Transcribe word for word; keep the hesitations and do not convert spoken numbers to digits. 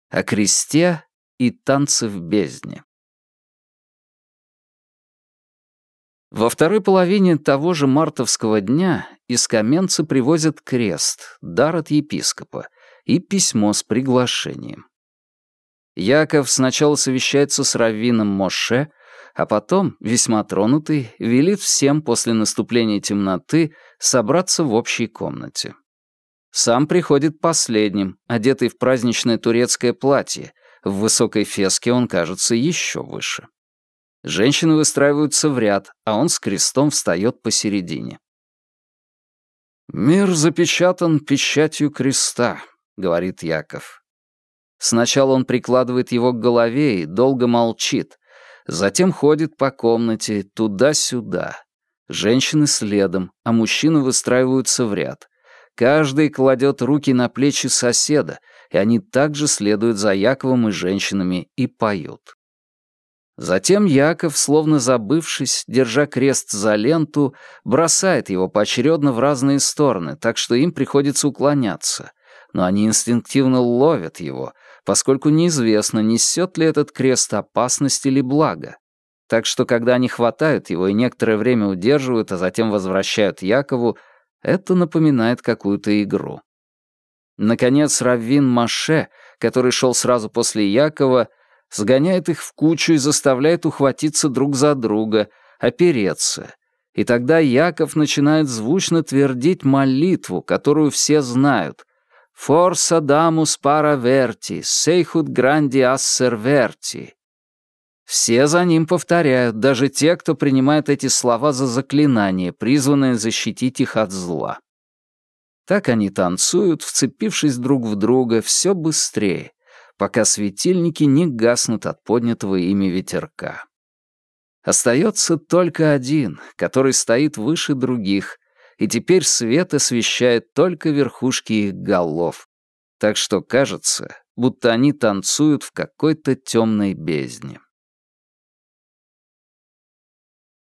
О кресте и танце в бездне. Во второй половине того же мартовского дня из Каменца привозят крест, дар от епископа, и письмо с приглашением. Яков сначала совещается с раввином Моше, а потом, весьма тронутый, велит всем после наступления темноты собраться в общей комнате. Сам приходит последним, одетый в праздничное турецкое платье, в высокой феске он кажется еще выше. Женщины выстраиваются в ряд, а он с крестом встает посередине. «Мир запечатан печатью креста», — говорит Яков. Сначала он прикладывает его к голове и долго молчит, затем ходит по комнате туда-сюда. Женщины следом, а мужчины выстраиваются в ряд. Каждый кладет руки на плечи соседа, и они также следуют за Яковом и женщинами и поют. Затем Яков, словно забывшись, держа крест за ленту, бросает его поочередно в разные стороны, так что им приходится уклоняться. Но они инстинктивно ловят его, поскольку неизвестно, несет ли этот крест опасность или благо. Так что, когда они хватают его и некоторое время удерживают, а затем возвращают Якову, это напоминает какую-то игру. Наконец, раввин Моше, который шел сразу после Якова, сгоняет их в кучу и заставляет ухватиться друг за друга, опереться. И тогда Яков начинает звучно твердить молитву, которую все знают. «Forza damus para verti, seichut grandi asser verti». Все за ним повторяют, даже те, кто принимает эти слова за заклинание, призванное защитить их от зла. Так они танцуют, вцепившись друг в друга, все быстрее, пока светильники не гаснут от поднятого ими ветерка. Остается только один, который стоит выше других, и теперь свет освещает только верхушки их голов, так что кажется, будто они танцуют в какой-то темной бездне.